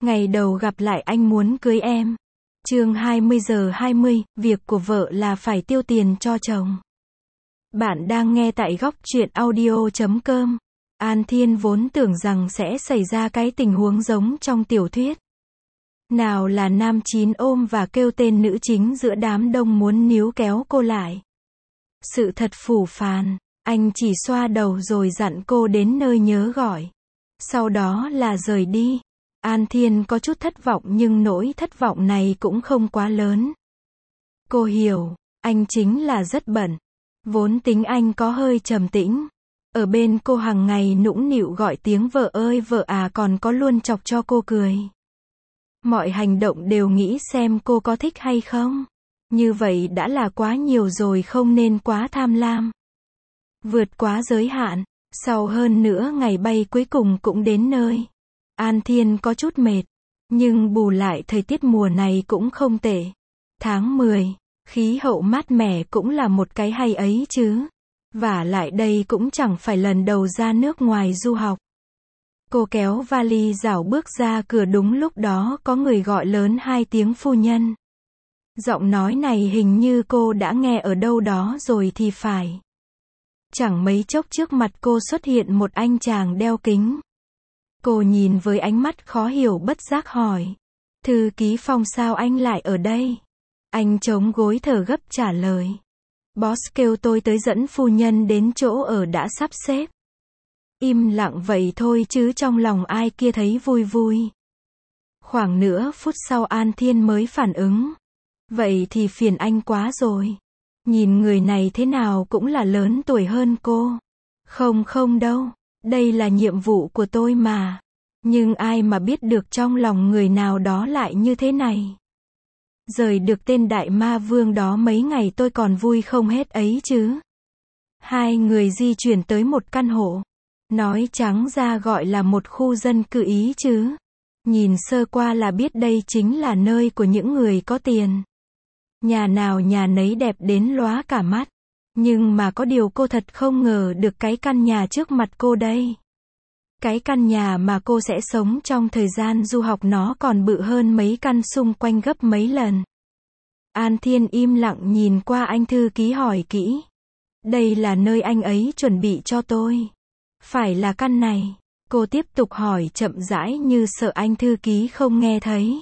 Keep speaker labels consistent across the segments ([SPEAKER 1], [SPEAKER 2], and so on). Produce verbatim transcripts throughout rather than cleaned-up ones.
[SPEAKER 1] Ngày đầu gặp lại anh muốn cưới em. Chương hai mươi giờ hai mươi, việc của vợ là phải tiêu tiền cho chồng. Bạn đang nghe tại góc truyện audio chấm com. An Thiên vốn tưởng rằng sẽ xảy ra cái tình huống giống trong tiểu thuyết. Nào là nam chín ôm và kêu tên nữ chính giữa đám đông muốn níu kéo cô lại. Sự thật phũ phàng, anh chỉ xoa đầu rồi dặn cô đến nơi nhớ gọi. Sau đó là rời đi. An Thiên có chút thất vọng nhưng nỗi thất vọng này cũng không quá lớn. Cô hiểu, anh chính là rất bận. Vốn tính anh có hơi trầm tĩnh. Ở bên cô hàng ngày nũng nịu gọi tiếng vợ ơi vợ à, còn có luôn chọc cho cô cười. Mọi hành động đều nghĩ xem cô có thích hay không. Như vậy đã là quá nhiều rồi, không nên quá tham lam. Vượt quá giới hạn. Sau hơn nửa ngày bay cuối cùng cũng đến nơi. An Thiên có chút mệt. Nhưng bù lại thời tiết mùa này cũng không tệ. Tháng mười, khí hậu mát mẻ cũng là một cái hay ấy chứ. Vả lại đây cũng chẳng phải lần đầu ra nước ngoài du học. Cô kéo vali rảo bước ra cửa, đúng lúc đó có người gọi lớn hai tiếng phu nhân. Giọng nói này hình như cô đã nghe ở đâu đó rồi thì phải. Chẳng mấy chốc trước mặt cô xuất hiện một anh chàng đeo kính. Cô nhìn với ánh mắt khó hiểu bất giác hỏi. Thư ký Phong, sao anh lại ở đây? Anh chống gối thở gấp trả lời. Boss kêu tôi tới dẫn phu nhân đến chỗ ở đã sắp xếp. Im lặng vậy thôi chứ trong lòng ai kia thấy vui vui. Khoảng nửa phút sau An Thiên mới phản ứng. Vậy thì phiền anh quá rồi. Nhìn người này thế nào cũng là lớn tuổi hơn cô. Không không đâu, đây là nhiệm vụ của tôi mà. Nhưng ai mà biết được trong lòng người nào đó lại như thế này. Rời được tên đại ma vương đó mấy ngày tôi còn vui không hết ấy chứ. Hai người di chuyển tới một căn hộ. Nói trắng ra gọi là một khu dân cư ý chứ. Nhìn sơ qua là biết đây chính là nơi của những người có tiền. Nhà nào nhà nấy đẹp đến lóa cả mắt. Nhưng mà có điều cô thật không ngờ được cái căn nhà trước mặt cô đây. Cái căn nhà mà cô sẽ sống trong thời gian du học nó còn bự hơn mấy căn xung quanh gấp mấy lần. An Thiên im lặng nhìn qua anh thư ký hỏi kỹ. Đây là nơi anh ấy chuẩn bị cho tôi. Phải là căn này? Cô tiếp tục hỏi chậm rãi như sợ anh thư ký không nghe thấy.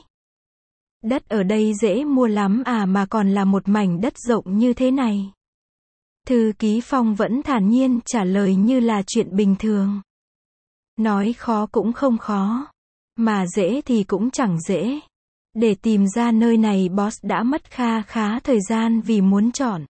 [SPEAKER 1] Đất ở đây dễ mua lắm à, mà còn là một mảnh đất rộng như thế này. Thư ký Phong vẫn thản nhiên trả lời như là chuyện bình thường. Nói khó cũng không khó. Mà dễ thì cũng chẳng dễ. Để tìm ra nơi này boss đã mất kha khá thời gian vì muốn chọn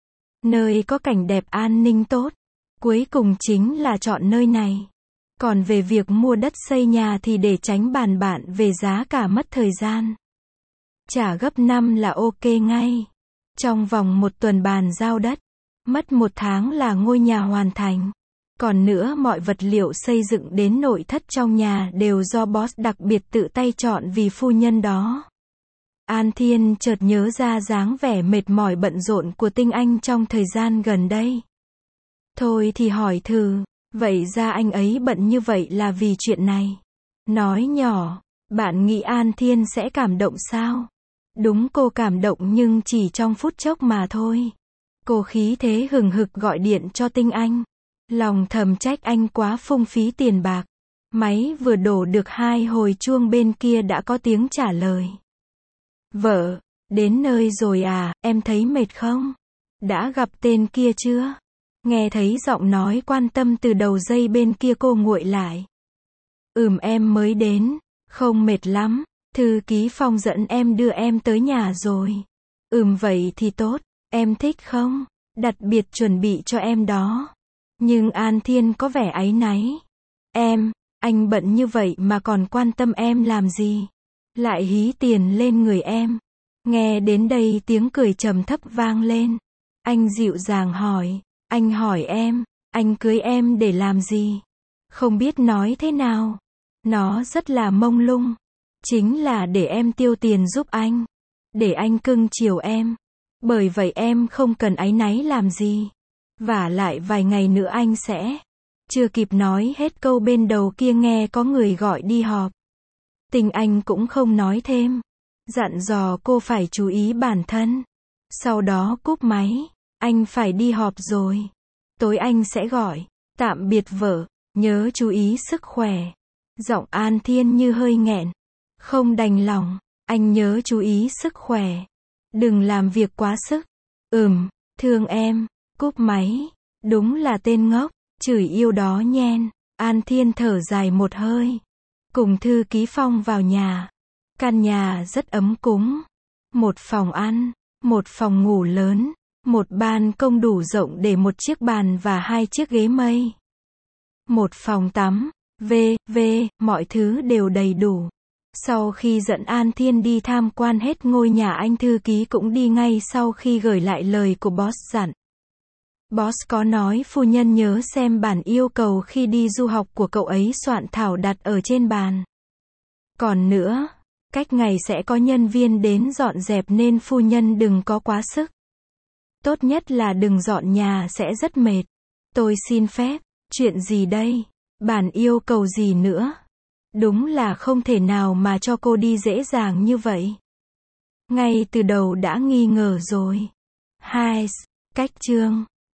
[SPEAKER 1] nơi có cảnh đẹp, an ninh tốt. Cuối cùng chính là chọn nơi này. Còn về việc mua đất xây nhà thì để tránh bàn bạn về giá cả mất thời gian. Trả gấp năm là ok ngay. Trong vòng một tuần bàn giao đất. Mất một tháng là ngôi nhà hoàn thành. Còn nữa mọi vật liệu xây dựng đến nội thất trong nhà đều do boss đặc biệt tự tay chọn vì phu nhân đó. An Thiên chợt nhớ ra dáng vẻ mệt mỏi bận rộn của Tinh Anh trong thời gian gần đây. Thôi thì hỏi thử, vậy ra anh ấy bận như vậy là vì chuyện này. Nói nhỏ, bạn nghĩ An Thiên sẽ cảm động sao? Đúng, cô cảm động nhưng chỉ trong phút chốc mà thôi. Cô khí thế hừng hực gọi điện cho Tinh Anh. Lòng thầm trách anh quá phung phí tiền bạc. Máy vừa đổ được hai hồi chuông bên kia đã có tiếng trả lời. Vợ, đến nơi rồi à, em thấy mệt không? Đã gặp tên kia chưa? Nghe thấy giọng nói quan tâm từ đầu dây bên kia, cô nguội lại. Ừm, em mới đến, không mệt lắm, thư ký Phong dẫn em đưa em tới nhà rồi. Ừm, vậy thì tốt, em thích không? Đặc biệt chuẩn bị cho em đó. Nhưng An Thiên có vẻ áy náy. Em, anh bận như vậy mà còn quan tâm em làm gì? Lại hí tiền lên người em. Nghe đến đây tiếng cười trầm thấp vang lên. Anh dịu dàng hỏi. Anh hỏi em, anh cưới em để làm gì? Không biết nói thế nào. Nó rất là mông lung. Chính là để em tiêu tiền giúp anh. Để anh cưng chiều em. Bởi vậy em không cần áy náy làm gì. Vả lại vài ngày nữa anh sẽ. Chưa kịp nói hết câu bên đầu kia nghe có người gọi đi họp. Tình Anh cũng không nói thêm. Dặn dò cô phải chú ý bản thân. Sau đó cúp máy. Anh phải đi họp rồi. Tối anh sẽ gọi. Tạm biệt vợ. Nhớ chú ý sức khỏe. Giọng An Thiên như hơi nghẹn. Không đành lòng. Anh nhớ chú ý sức khỏe. Đừng làm việc quá sức. Ừm, thương em. Cúp máy. Đúng là tên ngốc. Chửi yêu đó nhen. An Thiên thở dài một hơi. Cùng thư ký Phong vào nhà. Căn nhà rất ấm cúng. Một phòng ăn. Một phòng ngủ lớn. Một ban công đủ rộng để một chiếc bàn và hai chiếc ghế mây. Một phòng tắm. V, V, mọi thứ đều đầy đủ. Sau khi dẫn An Thiên đi tham quan hết ngôi nhà, anh thư ký cũng đi ngay sau khi gửi lại lời của boss dặn. Boss có nói phu nhân nhớ xem bản yêu cầu khi đi du học của cậu ấy soạn thảo đặt ở trên bàn. Còn nữa, cách ngày sẽ có nhân viên đến dọn dẹp nên phu nhân đừng có quá sức. Tốt nhất là đừng dọn nhà, sẽ rất mệt. Tôi xin phép. Chuyện gì đây? Bản yêu cầu gì nữa? Đúng là không thể nào mà cho cô đi dễ dàng như vậy. Ngay từ đầu đã nghi ngờ rồi. Hai. Cách chương.